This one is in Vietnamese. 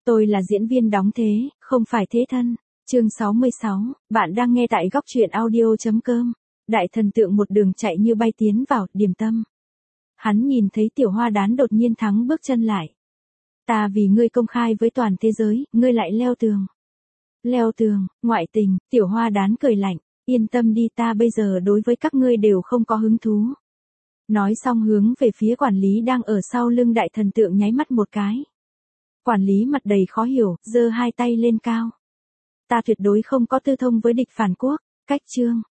Tôi là diễn viên đóng thế, không phải thế thân. Chương 66, bạn đang nghe tại góc truyện audio.com. Đại thần tượng một đường chạy như bay tiến vào, điểm tâm. Hắn nhìn thấy Tiểu Hoa Đán đột nhiên thắng bước chân lại. Ta vì ngươi công khai với toàn thế giới, ngươi lại leo tường. Leo tường, ngoại tình, Tiểu Hoa Đán cười lạnh, yên tâm đi, ta bây giờ đối với các ngươi đều không có hứng thú. Nói xong hướng về phía quản lý đang ở sau lưng đại thần tượng nháy mắt một cái. Quản lý mặt đầy khó hiểu, giơ hai tay lên cao. Ta tuyệt đối không có tư thông với địch phản quốc, cách chương.